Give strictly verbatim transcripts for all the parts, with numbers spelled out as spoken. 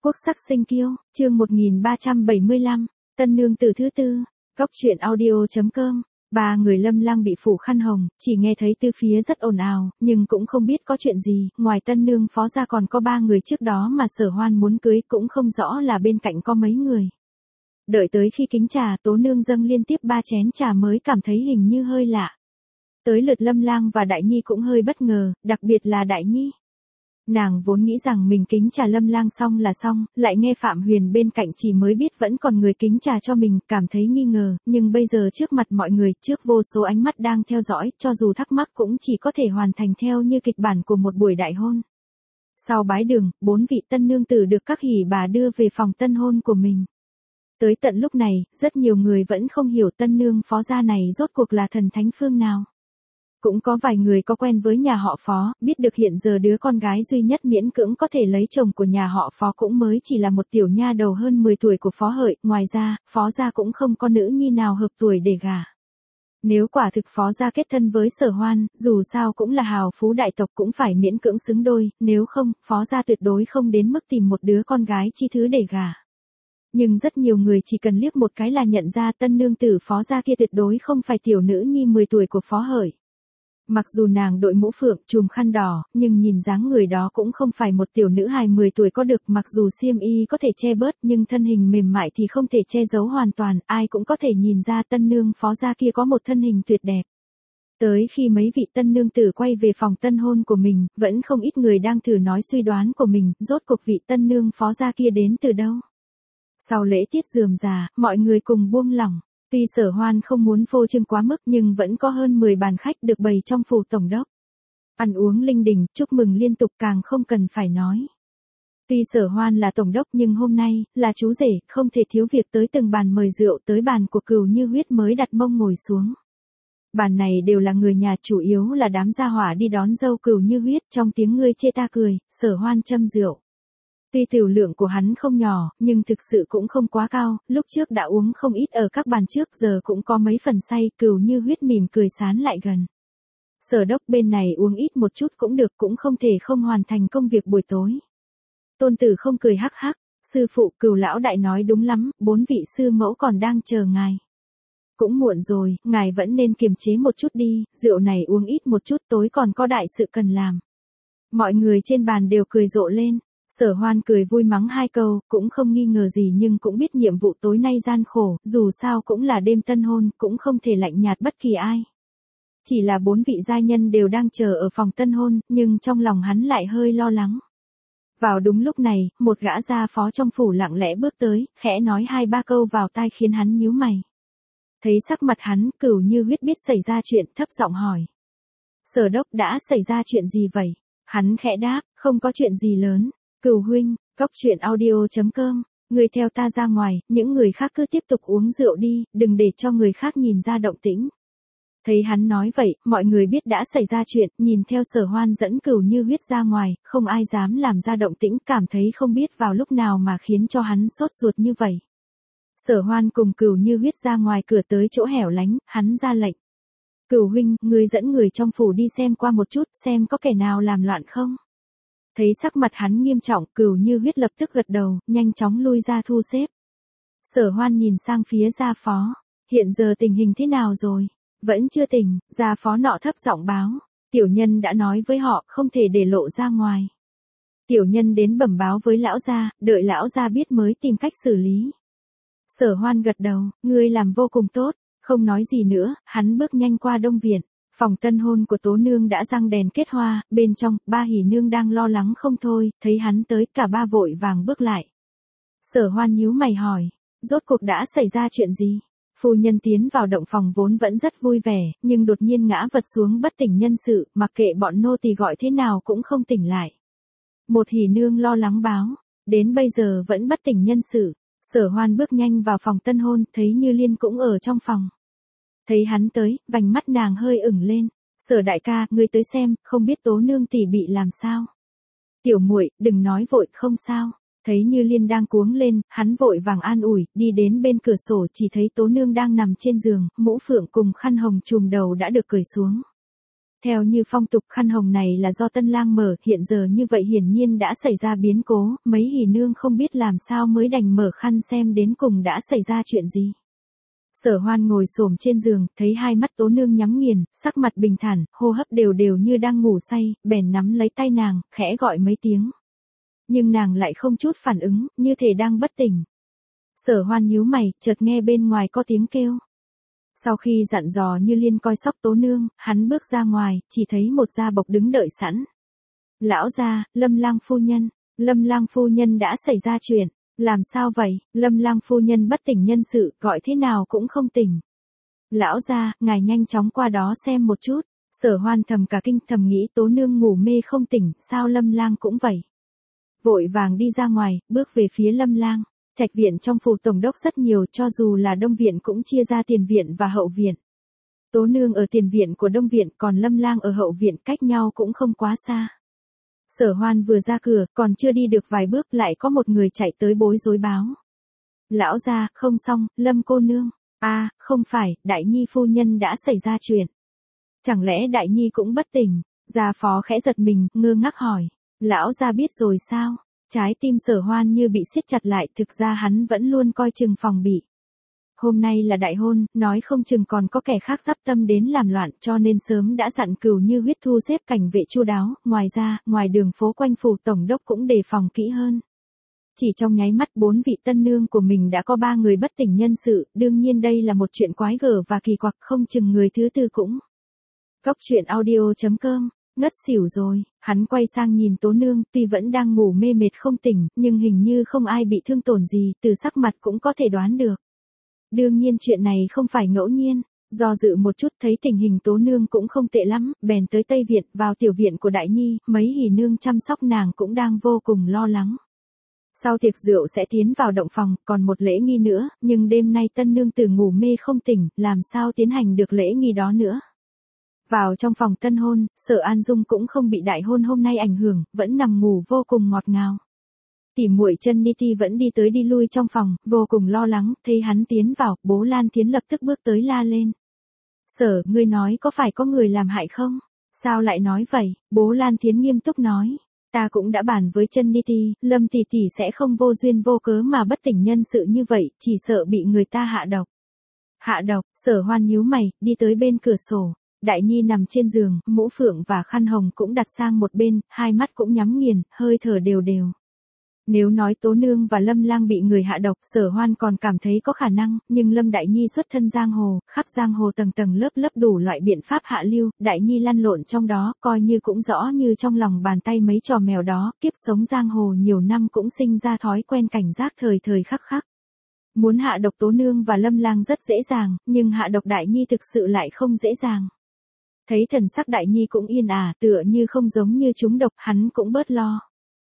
Quốc sắc sinh kiêu, chương một nghìn ba trăm bảy mươi lăm, tân nương tử thứ tư, góc truyện audio.com. Ba người Lâm Lang bị phủ khăn hồng, chỉ nghe thấy từ phía rất ồn ào, nhưng cũng không biết có chuyện gì, ngoài tân nương phó ra còn có ba người trước đó mà Sở Hoan muốn cưới, cũng không rõ là bên cạnh có mấy người. Đợi tới khi kính trà, Tố nương dâng liên tiếp ba chén trà mới cảm thấy hình như hơi lạ. Tới lượt Lâm Lang và Đại Nhi cũng hơi bất ngờ, đặc biệt là Đại Nhi. Nàng vốn nghĩ rằng mình kính trà Lâm Lang xong là xong, lại nghe Phạm Huyền bên cạnh chỉ mới biết vẫn còn người kính trà cho mình, cảm thấy nghi ngờ, nhưng bây giờ trước mặt mọi người, trước vô số ánh mắt đang theo dõi, cho dù thắc mắc cũng chỉ có thể hoàn thành theo như kịch bản của một buổi đại hôn. Sau bái đường, bốn vị tân nương tử được các hỉ bà đưa về phòng tân hôn của mình. Tới tận lúc này, rất nhiều người vẫn không hiểu tân nương phó gia này rốt cuộc là thần thánh phương nào. Cũng có vài người có quen với nhà họ Phó, biết được hiện giờ đứa con gái duy nhất miễn cưỡng có thể lấy chồng của nhà họ Phó cũng mới chỉ là một tiểu nha đầu hơn mười tuổi của Phó Hợi, ngoài ra, Phó gia cũng không có nữ nhi nào hợp tuổi để gả. Nếu quả thực Phó gia kết thân với Sở Hoan, dù sao cũng là hào phú đại tộc cũng phải miễn cưỡng xứng đôi, nếu không, Phó gia tuyệt đối không đến mức tìm một đứa con gái chi thứ để gả. Nhưng rất nhiều người chỉ cần liếc một cái là nhận ra tân nương tử Phó gia kia tuyệt đối không phải tiểu nữ nhi mười tuổi của Phó Hợi. Mặc dù nàng đội mũ phượng, trùm khăn đỏ, nhưng nhìn dáng người đó cũng không phải một tiểu nữ hài mười tuổi có được, mặc dù xiêm y có thể che bớt nhưng thân hình mềm mại thì không thể che giấu hoàn toàn, ai cũng có thể nhìn ra tân nương Phó gia kia có một thân hình tuyệt đẹp. Tới khi mấy vị tân nương tử quay về phòng tân hôn của mình, vẫn không ít người đang thử nói suy đoán của mình, rốt cuộc vị tân nương Phó gia kia đến từ đâu. Sau lễ tiết rườm rà, mọi người cùng buông lỏng. Tuy Sở Hoan không muốn phô trương quá mức nhưng vẫn có hơn mười bàn khách được bày trong phủ tổng đốc. Ăn uống linh đình, chúc mừng liên tục càng không cần phải nói. Tuy Sở Hoan là tổng đốc nhưng hôm nay, là chú rể, không thể thiếu việc tới từng bàn mời rượu, tới bàn của Cửu Như Huyết mới đặt mông ngồi xuống. Bàn này đều là người nhà, chủ yếu là đám gia hỏa đi đón dâu Cửu Như Huyết, trong tiếng ngươi chê ta cười, Sở Hoan châm rượu. Tuy tiểu lượng của hắn không nhỏ, nhưng thực sự cũng không quá cao, lúc trước đã uống không ít ở các bàn trước, giờ cũng có mấy phần say, Cửu Như Huyết mỉm cười sán lại gần. Sở đốc bên này uống ít một chút cũng được, cũng không thể không hoàn thành công việc buổi tối. Tôn tử không cười hắc hắc, sư phụ Cửu lão đại nói đúng lắm, bốn vị sư mẫu còn đang chờ ngài. Cũng muộn rồi, ngài vẫn nên kiềm chế một chút đi, rượu này uống ít một chút, tối còn có đại sự cần làm. Mọi người trên bàn đều cười rộ lên. Sở Hoan cười vui mắng hai câu, cũng không nghi ngờ gì nhưng cũng biết nhiệm vụ tối nay gian khổ, dù sao cũng là đêm tân hôn, cũng không thể lạnh nhạt bất kỳ ai. Chỉ là bốn vị giai nhân đều đang chờ ở phòng tân hôn, nhưng trong lòng hắn lại hơi lo lắng. Vào đúng lúc này, một gã gia phó trong phủ lặng lẽ bước tới, khẽ nói hai ba câu vào tai khiến hắn nhíu mày. Thấy sắc mặt hắn, Cửu Như Huyết biết xảy ra chuyện, thấp giọng hỏi. Sở đốc đã xảy ra chuyện gì vậy? Hắn khẽ đáp, không có chuyện gì lớn. Cửu huynh, góc truyện audio.com, người theo ta ra ngoài, những người khác cứ tiếp tục uống rượu đi, đừng để cho người khác nhìn ra động tĩnh. Thấy hắn nói vậy, mọi người biết đã xảy ra chuyện, nhìn theo Sở Hoan dẫn Cửu Như Huyết ra ngoài, không ai dám làm ra động tĩnh, cảm thấy không biết vào lúc nào mà khiến cho hắn sốt ruột như vậy. Sở Hoan cùng Cửu Như Huyết ra ngoài cửa tới chỗ hẻo lánh, hắn ra lệnh. Cửu huynh, người dẫn người trong phủ đi xem qua một chút, xem có kẻ nào làm loạn không. Thấy sắc mặt hắn nghiêm trọng, Cửu Như Huyết lập tức gật đầu, nhanh chóng lui ra thu xếp. Sở Hoan nhìn sang phía gia phó, hiện giờ tình hình thế nào rồi? Vẫn chưa tỉnh, gia phó nọ thấp giọng báo, tiểu nhân đã nói với họ, không thể để lộ ra ngoài. Tiểu nhân đến bẩm báo với lão gia, đợi lão gia biết mới tìm cách xử lý. Sở Hoan gật đầu, ngươi làm vô cùng tốt, không nói gì nữa, hắn bước nhanh qua Đông Viện. Phòng tân hôn của Tố nương đã răng đèn kết hoa, bên trong, ba hỉ nương đang lo lắng không thôi, thấy hắn tới, cả ba vội vàng bước lại. Sở Hoan nhíu mày hỏi, rốt cuộc đã xảy ra chuyện gì? Phu nhân tiến vào động phòng vốn vẫn rất vui vẻ, nhưng đột nhiên ngã vật xuống bất tỉnh nhân sự, mặc kệ bọn nô tỳ gọi thế nào cũng không tỉnh lại. Một hỉ nương lo lắng báo, đến bây giờ vẫn bất tỉnh nhân sự. Sở Hoan bước nhanh vào phòng tân hôn, thấy Như Liên cũng ở trong phòng. Thấy hắn tới, vành mắt nàng hơi ửng lên. Sở đại ca, ngươi tới xem, không biết Tố nương tỷ bị làm sao. Tiểu muội, đừng nói vội, không sao. Thấy Như Liên đang cuống lên, hắn vội vàng an ủi, đi đến bên cửa sổ chỉ thấy Tố nương đang nằm trên giường, mũ phượng cùng khăn hồng trùm đầu đã được cởi xuống. Theo như phong tục khăn hồng này là do tân lang mở, hiện giờ như vậy hiển nhiên đã xảy ra biến cố, mấy hỉ nương không biết làm sao mới đành mở khăn xem đến cùng đã xảy ra chuyện gì. Sở Hoan ngồi xổm trên giường, thấy hai mắt Tố Nương nhắm nghiền, sắc mặt bình thản, hô hấp đều đều như đang ngủ say, bèn nắm lấy tay nàng, khẽ gọi mấy tiếng. Nhưng nàng lại không chút phản ứng, như thể đang bất tỉnh. Sở Hoan nhíu mày, chợt nghe bên ngoài có tiếng kêu. Sau khi dặn dò Như Liên coi sóc Tố Nương, hắn bước ra ngoài, chỉ thấy một gia bộc đứng đợi sẵn. Lão gia, Lâm lang phu nhân, Lâm lang phu nhân đã xảy ra chuyện. Làm sao vậy, Lâm lang phu nhân bất tỉnh nhân sự, gọi thế nào cũng không tỉnh. Lão gia, ngài nhanh chóng qua đó xem một chút. Sở Hoan thầm cả kinh, thầm nghĩ Tố Nương ngủ mê không tỉnh, sao Lâm lang cũng vậy. Vội vàng đi ra ngoài, bước về phía Lâm lang. Trạch viện trong phủ tổng đốc rất nhiều, cho dù là Đông viện cũng chia ra tiền viện và hậu viện. Tố Nương ở tiền viện của Đông viện, còn Lâm lang ở hậu viện, cách nhau cũng không quá xa. Sở Hoan vừa ra cửa, còn chưa đi được vài bước lại có một người chạy tới bối rối báo. Lão gia, không xong, Lâm cô nương. a à, không phải, Đại Nhi phu nhân đã xảy ra chuyện. Chẳng lẽ Đại Nhi cũng bất tỉnh? Gia phó khẽ giật mình, ngơ ngác hỏi. Lão gia biết rồi sao? Trái tim Sở Hoan như bị siết chặt lại, thực ra hắn vẫn luôn coi chừng phòng bị. Hôm nay là đại hôn, nói không chừng còn có kẻ khác giáp tâm đến làm loạn, cho nên sớm đã dặn Cửu Như Huyết thu xếp cảnh vệ chu đáo, ngoài ra, ngoài đường phố quanh phủ tổng đốc cũng đề phòng kỹ hơn. Chỉ trong nháy mắt bốn vị tân nương của mình đã có ba người bất tỉnh nhân sự, đương nhiên đây là một chuyện quái gở và kỳ quặc, không chừng người thứ tư cũng. Góc truyện audio chấm com, ngất xỉu rồi, hắn quay sang nhìn Tố Nương, tuy vẫn đang ngủ mê mệt không tỉnh, nhưng hình như không ai bị thương tổn gì, từ sắc mặt cũng có thể đoán được. Đương nhiên chuyện này không phải ngẫu nhiên, do dự một chút thấy tình hình Tố Nương cũng không tệ lắm, bèn tới Tây Viện, vào tiểu viện của Đại Nhi, mấy hỉ nương chăm sóc nàng cũng đang vô cùng lo lắng. Sau tiệc rượu sẽ tiến vào động phòng, còn một lễ nghi nữa, nhưng đêm nay tân nương tử ngủ mê không tỉnh, làm sao tiến hành được lễ nghi đó nữa. Vào trong phòng tân hôn, Sở An Dung cũng không bị đại hôn hôm nay ảnh hưởng, vẫn nằm ngủ vô cùng ngọt ngào. Tỉ muội Chân Niti vẫn đi tới đi lui trong phòng, vô cùng lo lắng, thấy hắn tiến vào, bố Lan Thiến lập tức bước tới la lên. Sở, ngươi nói có phải có người làm hại không? Sao lại nói vậy? Bố Lan Thiến nghiêm túc nói. Ta cũng đã bàn với Chân Niti, Lâm tỷ tỷ sẽ không vô duyên vô cớ mà bất tỉnh nhân sự như vậy, chỉ sợ bị người ta hạ độc. Hạ độc, Sở Hoan nhíu mày, đi tới bên cửa sổ. Đại Nhi nằm trên giường, mũ phượng và khăn hồng cũng đặt sang một bên, hai mắt cũng nhắm nghiền, hơi thở đều đều. Nếu nói Tố Nương và Lâm lang bị người hạ độc, Sở Hoan còn cảm thấy có khả năng, nhưng Lâm Đại Nhi xuất thân giang hồ, khắp giang hồ tầng tầng lớp lớp đủ loại biện pháp hạ lưu, Đại Nhi lăn lộn trong đó, coi như cũng rõ như trong lòng bàn tay mấy trò mèo đó, kiếp sống giang hồ nhiều năm cũng sinh ra thói quen cảnh giác thời thời khắc khắc. Muốn hạ độc Tố Nương và Lâm lang rất dễ dàng, nhưng hạ độc Đại Nhi thực sự lại không dễ dàng. Thấy thần sắc Đại Nhi cũng yên ả, tựa như không giống như chúng độc, hắn cũng bớt lo.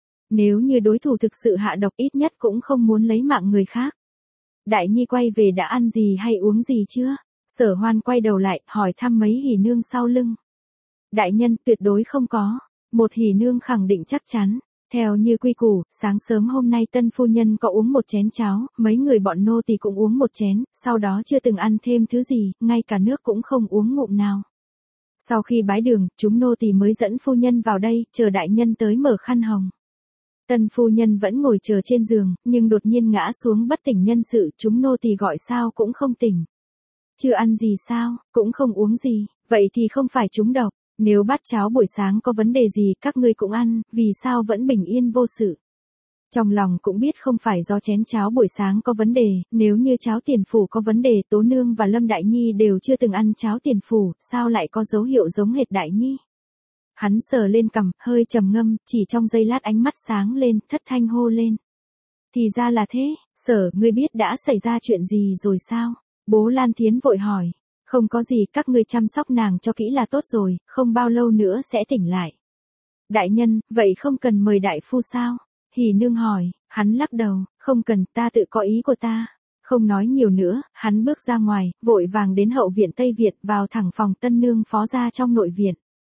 Nếu như đối thủ thực sự hạ độc ít nhất cũng không muốn lấy mạng người khác. Đại Nhi quay về đã ăn gì hay uống gì chưa? Sở Hoan quay đầu lại, hỏi thăm mấy hỉ nương sau lưng. Đại nhân, tuyệt đối không có. Một hỉ nương khẳng định chắc chắn. Theo như quy củ, sáng sớm hôm nay tân phu nhân có uống một chén cháo, mấy người bọn nô tỳ cũng uống một chén, sau đó chưa từng ăn thêm thứ gì, ngay cả nước cũng không uống ngụm nào. Sau khi bái đường, chúng nô tỳ mới dẫn phu nhân vào đây, chờ đại nhân tới mở khăn hồng. Tân phu nhân vẫn ngồi chờ trên giường, nhưng đột nhiên ngã xuống bất tỉnh nhân sự, chúng nô tỳ gọi sao cũng không tỉnh. Chưa ăn gì sao, cũng không uống gì, vậy thì không phải chúng độc, nếu bát cháo buổi sáng có vấn đề gì các ngươi cũng ăn, vì sao vẫn bình yên vô sự. Trong lòng cũng biết không phải do chén cháo buổi sáng có vấn đề, nếu như cháo tiền phủ có vấn đề, Tố Nương và Lâm Đại Nhi đều chưa từng ăn cháo tiền phủ, sao lại có dấu hiệu giống hệt Đại Nhi. Hắn sờ lên cằm, hơi trầm ngâm, chỉ trong giây lát ánh mắt sáng lên, thất thanh hô lên. Thì ra là thế, Sở, ngươi biết đã xảy ra chuyện gì rồi sao? Bố Lan Thiến vội hỏi. Không có gì, các ngươi chăm sóc nàng cho kỹ là tốt rồi, không bao lâu nữa sẽ tỉnh lại. Đại nhân, vậy không cần mời đại phu sao? Hỉ nương hỏi, hắn lắc đầu, không cần, ta tự có ý của ta. Không nói nhiều nữa, hắn bước ra ngoài, vội vàng đến hậu viện Tây Việt, vào thẳng phòng tân nương phó gia trong nội viện.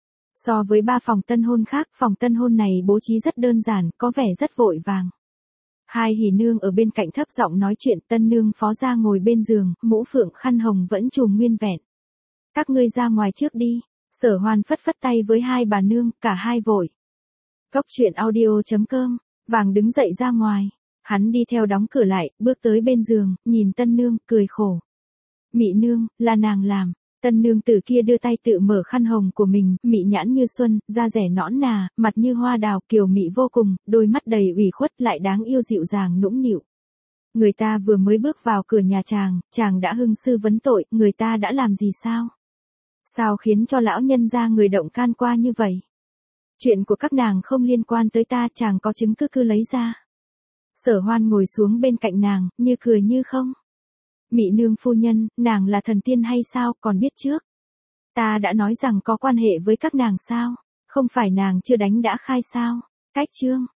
So với ba phòng tân hôn khác, phòng tân hôn này bố trí rất đơn giản, có vẻ rất vội vàng. Hai hỉ nương ở bên cạnh thấp giọng nói chuyện, tân nương phó gia ngồi bên giường, mũ phượng khăn hồng vẫn trùm nguyên vẹn. Các ngươi ra ngoài trước đi. Sở Hoan phất phất tay với hai bà nương, cả hai vội. Cốc truyện audio.com, vàng đứng dậy ra ngoài. Hắn đi theo đóng cửa lại, bước tới bên giường, nhìn tân nương, cười khổ. Mị nương, là nàng làm. Tân nương tử kia đưa tay tự mở khăn hồng của mình, mị nhãn như xuân, da rẻ nõn nà, mặt như hoa đào, kiều mị vô cùng, đôi mắt đầy ủy khuất lại đáng yêu dịu dàng nũng nịu. Người ta vừa mới bước vào cửa nhà chàng, chàng đã hưng sư vấn tội, người ta đã làm gì sao? Sao khiến cho lão nhân gia người động can qua như vậy? Chuyện của các nàng không liên quan tới ta, chàng có chứng cứ cứ lấy ra. Sở Hoan ngồi xuống bên cạnh nàng, như cười như không. Mị nương phu nhân, nàng là thần tiên hay sao, còn biết trước. Ta đã nói rằng có quan hệ với các nàng sao, không phải nàng chưa đánh đã khai sao. Cách chương.